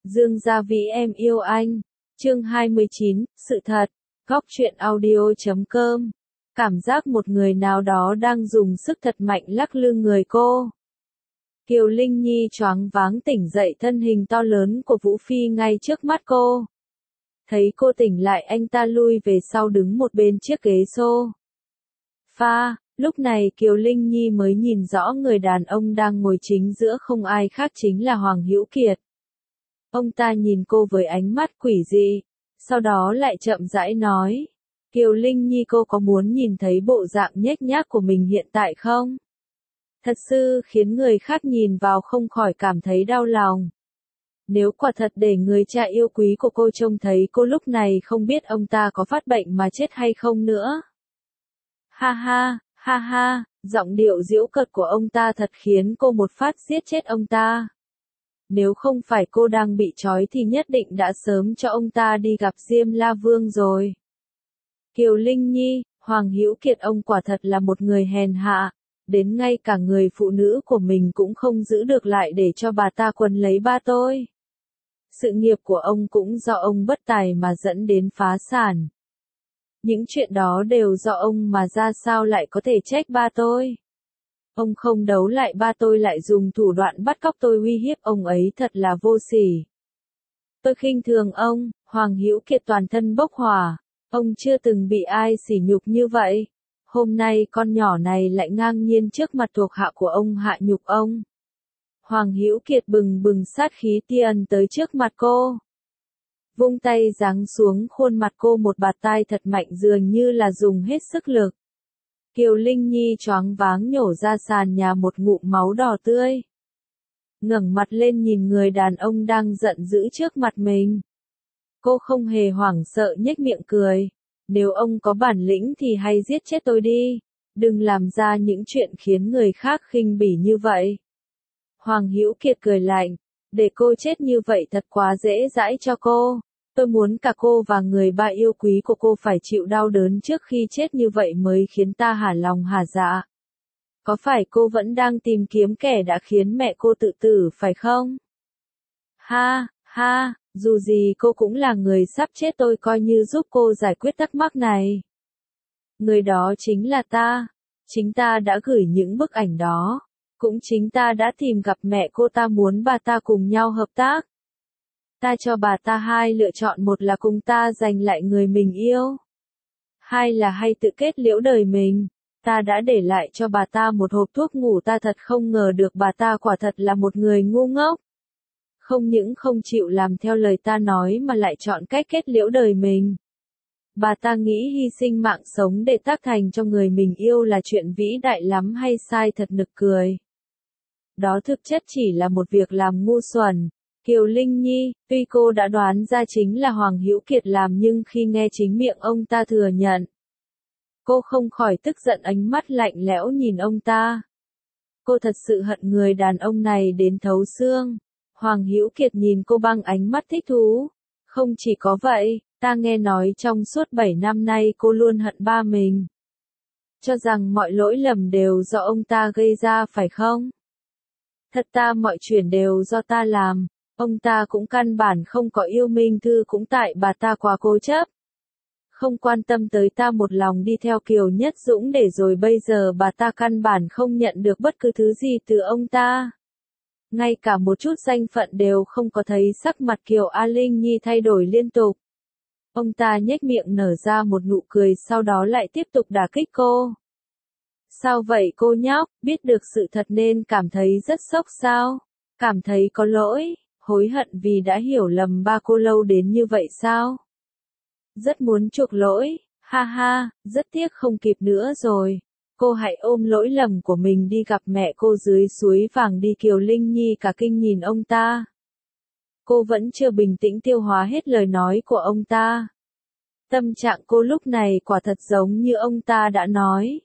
Dương Gia Vĩ em yêu anh. Chương 29, sự thật. Góc truyện audio.com. Cảm giác một người nào đó đang dùng sức thật mạnh lắc lư người cô. Kiều Linh Nhi choáng váng tỉnh dậy, thân hình to lớn của Vũ Phi ngay trước mắt cô. Thấy cô tỉnh lại, anh ta lui về sau đứng một bên chiếc ghế sofa. Lúc này Kiều Linh Nhi mới nhìn rõ người đàn ông đang ngồi chính giữa không ai khác chính là Hoàng Hữu Kiệt. Ông ta nhìn cô với ánh mắt quỷ dị, sau đó lại chậm rãi nói: Kiều Linh Nhi, cô có muốn nhìn thấy bộ dạng nhếch nhác của mình hiện tại không? Thật sự khiến người khác nhìn vào không khỏi cảm thấy đau lòng. Nếu quả thật để người cha yêu quý của cô trông thấy cô lúc này, không biết ông ta có phát bệnh mà chết hay không nữa. Ha ha, giọng điệu giễu cợt của ông ta thật khiến cô một phát giết chết ông ta. Nếu không phải cô đang bị trói thì nhất định đã sớm cho ông ta đi gặp Diêm La Vương rồi. Kiều Linh Nhi, Hoàng Hữu Kiệt ông quả thật là một người hèn hạ, đến ngay cả người phụ nữ của mình cũng không giữ được lại để cho bà ta quấn lấy ba tôi. Sự nghiệp của ông cũng do ông bất tài mà dẫn đến phá sản. Những chuyện đó đều do ông mà ra, sao lại có thể trách ba tôi? Ông không đấu lại, ba tôi lại dùng thủ đoạn bắt cóc tôi uy hiếp ông ấy, thật là vô sỉ. Tôi khinh thường ông. Hoàng Hữu Kiệt toàn thân bốc hỏa. Ông chưa từng bị ai sỉ nhục như vậy. Hôm nay con nhỏ này lại ngang nhiên trước mặt thuộc hạ của ông hạ nhục ông. Hoàng Hữu Kiệt bừng bừng sát khí tia tới trước mặt cô. Vung tay giáng xuống khuôn mặt cô một bạt tai thật mạnh, dường như là dùng hết sức lực. Kiều Linh Nhi choáng váng nhổ ra sàn nhà một ngụm máu đỏ tươi. Ngẩng mặt lên nhìn người đàn ông đang giận dữ trước mặt mình. Cô không hề hoảng sợ, nhếch miệng cười. Nếu ông có bản lĩnh thì hay giết chết tôi đi. Đừng làm ra những chuyện khiến người khác khinh bỉ như vậy. Hoàng Hữu Kiệt cười lạnh. Để cô chết như vậy thật quá dễ dãi cho cô. Tôi muốn cả cô và người ba yêu quý của cô phải chịu đau đớn trước khi chết, như vậy mới khiến ta hả lòng hả dạ. Có phải cô vẫn đang tìm kiếm kẻ đã khiến mẹ cô tự tử phải không? Ha, dù gì cô cũng là người sắp chết, tôi coi như giúp cô giải quyết thắc mắc này. Người đó chính là ta. Chính ta đã gửi những bức ảnh đó. Cũng chính ta đã tìm gặp mẹ cô, ta muốn bà ta cùng nhau hợp tác. Ta cho bà ta hai lựa chọn, một là cùng ta giành lại người mình yêu. Hai là hay tự kết liễu đời mình. Ta đã để lại cho bà ta một hộp thuốc ngủ, ta thật không ngờ được bà ta quả thật là một người ngu ngốc. Không những không chịu làm theo lời ta nói mà lại chọn cách kết liễu đời mình. Bà ta nghĩ hy sinh mạng sống để tác thành cho người mình yêu là chuyện vĩ đại lắm hay sai, thật nực cười. Đó thực chất chỉ là một việc làm ngu xuẩn. Kiều Linh Nhi, tuy cô đã đoán ra chính là Hoàng Hữu Kiệt làm, nhưng khi nghe chính miệng ông ta thừa nhận, cô không khỏi tức giận, ánh mắt lạnh lẽo nhìn ông ta. Cô thật sự hận người đàn ông này đến thấu xương. Hoàng Hữu Kiệt nhìn cô bằng ánh mắt thích thú. Không chỉ có vậy, ta nghe nói trong suốt 7 năm nay cô luôn hận ba mình. Cho rằng mọi lỗi lầm đều do ông ta gây ra phải không? Thật ta, mọi chuyện đều do ta làm. Ông ta cũng căn bản không có yêu Minh Thư, cũng tại bà ta quá cố chấp. Không quan tâm tới ta, một lòng đi theo Kiều Nhất Dũng, để rồi bây giờ bà ta căn bản không nhận được bất cứ thứ gì từ ông ta. Ngay cả một chút danh phận đều không có, thấy sắc mặt Kiều A Linh Nhi thay đổi liên tục. Ông ta nhếch miệng nở ra một nụ cười, sau đó lại tiếp tục đả kích cô. Sao vậy cô nhóc, biết được sự thật nên cảm thấy rất sốc sao? Cảm thấy có lỗi, hối hận vì đã hiểu lầm ba cô lâu đến như vậy sao? Rất muốn chuộc lỗi, ha, rất tiếc không kịp nữa rồi. Cô hãy ôm lỗi lầm của mình đi gặp mẹ cô dưới suối vàng đi. Kiều Linh Nhi cả kinh nhìn ông ta. Cô vẫn chưa bình tĩnh tiêu hóa hết lời nói của ông ta. Tâm trạng cô lúc này quả thật giống như ông ta đã nói.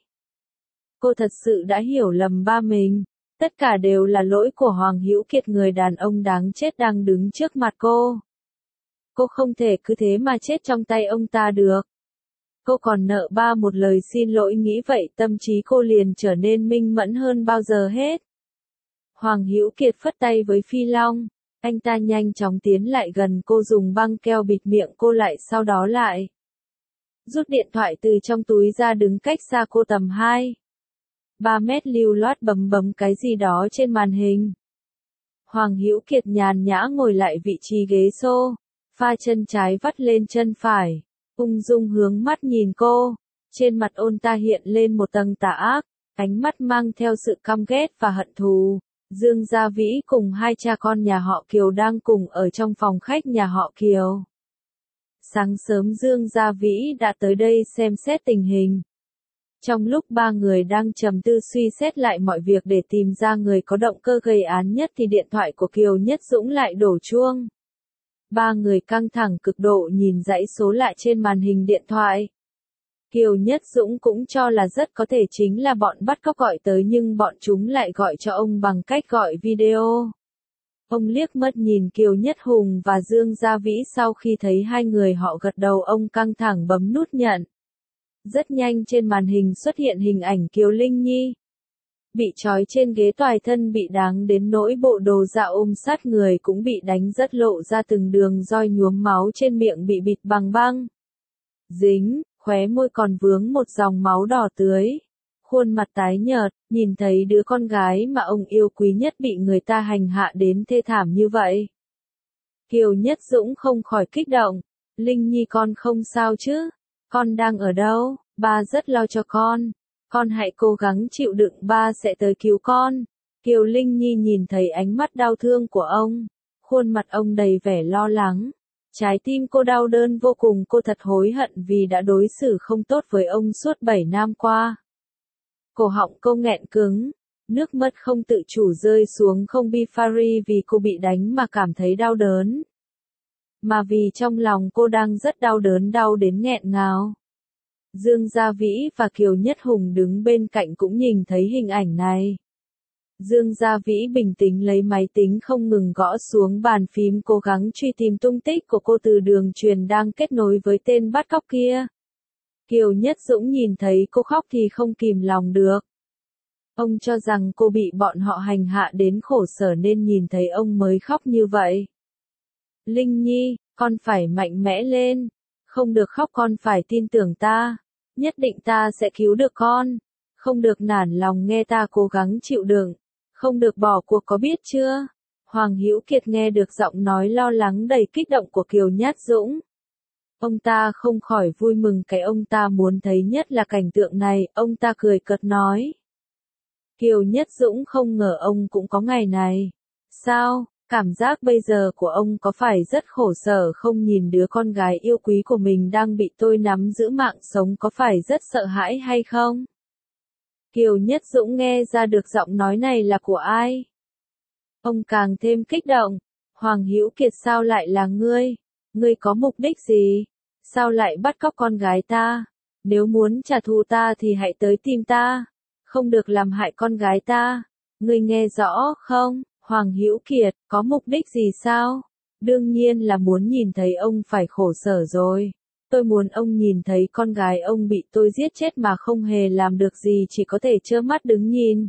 Cô thật sự đã hiểu lầm ba mình. Tất cả đều là lỗi của Hoàng Hữu Kiệt, người đàn ông đáng chết đang đứng trước mặt cô. Cô không thể cứ thế mà chết trong tay ông ta được. Cô còn nợ ba một lời xin lỗi, nghĩ vậy tâm trí cô liền trở nên minh mẫn hơn bao giờ hết. Hoàng Hữu Kiệt phất tay với Phi Long. Anh ta nhanh chóng tiến lại gần cô dùng băng keo bịt miệng cô lại sau đó lại rút điện thoại từ trong túi ra đứng cách xa cô tầm 3 mét lưu loát bấm bấm cái gì đó trên màn hình. Hoàng Hữu Kiệt nhàn nhã ngồi lại vị trí ghế sofa, chân trái vắt lên chân phải, ung dung hướng mắt nhìn cô. Trên mặt ông ta hiện lên một tầng tà ác, ánh mắt mang theo sự căm ghét và hận thù. Dương Gia Vĩ cùng hai cha con nhà họ Kiều đang cùng ở trong phòng khách nhà họ Kiều. Sáng sớm Dương Gia Vĩ đã tới đây xem xét tình hình. Trong lúc ba người đang trầm tư suy xét lại mọi việc để tìm ra người có động cơ gây án nhất thì điện thoại của Kiều Nhất Dũng lại đổ chuông. Ba người căng thẳng cực độ nhìn dãy số lại trên màn hình điện thoại. Kiều Nhất Dũng cũng cho là rất có thể chính là bọn bắt cóc gọi tới nhưng bọn chúng lại gọi cho ông bằng cách gọi video. Ông liếc mắt nhìn Kiều Nhất Hùng và Dương Gia Vĩ, sau khi thấy hai người họ gật đầu ông căng thẳng bấm nút nhận. Rất nhanh trên màn hình xuất hiện hình ảnh Kiều Linh Nhi. Bị trói trên ghế, toàn thân bị đáng đến nỗi bộ đồ dạ ôm sát người cũng bị đánh rất lộ ra từng đường roi nhuốm máu, trên miệng bị bịt bằng băng dính, khóe môi còn vướng một dòng máu đỏ tưới. Khuôn mặt tái nhợt, nhìn thấy đứa con gái mà ông yêu quý nhất bị người ta hành hạ đến thê thảm như vậy. Kiều Nhất Dũng không khỏi kích động. Linh Nhi con không sao chứ? Con đang ở đâu? Ba rất lo cho con. Con hãy cố gắng chịu đựng, ba sẽ tới cứu con. Kiều Linh Nhi nhìn thấy ánh mắt đau thương của ông. Khuôn mặt ông đầy vẻ lo lắng. Trái tim cô đau đớn vô cùng, cô thật hối hận vì đã đối xử không tốt với ông suốt 7 năm qua. Cổ họng cô nghẹn cứng, nước mắt không tự chủ rơi xuống, không bi phari vì cô bị đánh mà cảm thấy đau đớn, mà vì trong lòng cô đang rất đau đớn, đau đến nghẹn ngào. Dương Gia Vĩ và Kiều Nhất Hùng đứng bên cạnh cũng nhìn thấy hình ảnh này. Dương Gia Vĩ bình tĩnh lấy máy tính không ngừng gõ xuống bàn phím, cố gắng truy tìm tung tích của cô từ đường truyền đang kết nối với tên bắt cóc kia. Kiều Nhất Dũng nhìn thấy cô khóc thì không kìm lòng được. Ông cho rằng cô bị bọn họ hành hạ đến khổ sở nên nhìn thấy ông mới khóc như vậy. Linh Nhi, con phải mạnh mẽ lên. Không được khóc, con phải tin tưởng ta. Nhất định ta sẽ cứu được con. Không được nản lòng, nghe ta cố gắng chịu đựng. Không được bỏ cuộc, có biết chưa? Hoàng Hữu Kiệt nghe được giọng nói lo lắng đầy kích động của Kiều Nhất Dũng. Ông ta không khỏi vui mừng, cái ông ta muốn thấy nhất là cảnh tượng này, ông ta cười cợt nói. Kiều Nhất Dũng không ngờ ông cũng có ngày này. Sao, cảm giác bây giờ của ông có phải rất khổ sở không? Nhìn đứa con gái yêu quý của mình đang bị tôi nắm giữ mạng sống, có phải rất sợ hãi hay không? Kiều Nhất Dũng nghe ra được giọng nói này là của ai. Ông càng thêm kích động. Hoàng Hữu Kiệt, sao lại là ngươi? Ngươi có mục đích gì? Sao lại bắt cóc con gái ta? Nếu muốn trả thù ta thì hãy tới tìm ta. Không được làm hại con gái ta. Ngươi nghe rõ không? Hoàng Hữu Kiệt, có mục đích gì sao? Đương nhiên là muốn nhìn thấy ông phải khổ sở rồi. Tôi muốn ông nhìn thấy con gái ông bị tôi giết chết mà không hề làm được gì, chỉ có thể trơ mắt đứng nhìn.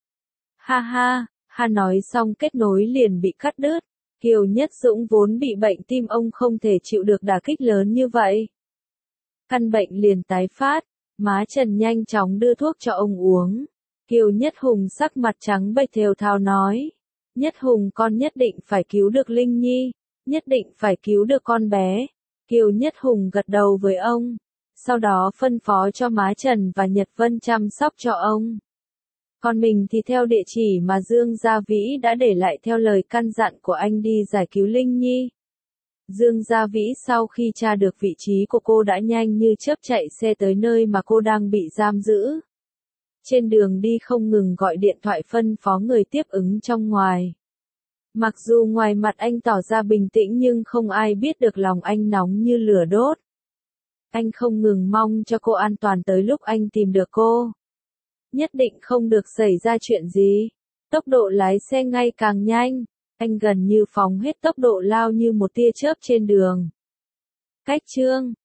Ha ha, nói xong kết nối liền bị cắt đứt. Kiều Nhất Dũng vốn bị bệnh tim, ông không thể chịu được đả kích lớn như vậy. Căn bệnh liền tái phát, má Trần nhanh chóng đưa thuốc cho ông uống. Kiều Nhất Hùng sắc mặt trắng bệch thều thào nói. Nhất Hùng, con nhất định phải cứu được Linh Nhi, nhất định phải cứu được con bé. Kiều Nhất Hùng gật đầu với ông, sau đó phân phó cho má Trần và Nhật Vân chăm sóc cho ông. Còn mình thì theo địa chỉ mà Dương Gia Vĩ đã để lại theo lời căn dặn của anh đi giải cứu Linh Nhi. Dương Gia Vĩ sau khi tra được vị trí của cô đã nhanh như chớp chạy xe tới nơi mà cô đang bị giam giữ. Trên đường đi không ngừng gọi điện thoại phân phó người tiếp ứng trong ngoài. Mặc dù ngoài mặt anh tỏ ra bình tĩnh nhưng không ai biết được lòng anh nóng như lửa đốt. Anh không ngừng mong cho cô an toàn tới lúc anh tìm được cô. Nhất định không được xảy ra chuyện gì. Tốc độ lái xe ngày càng nhanh. Anh gần như phóng hết tốc độ lao như một tia chớp trên đường. Cách chương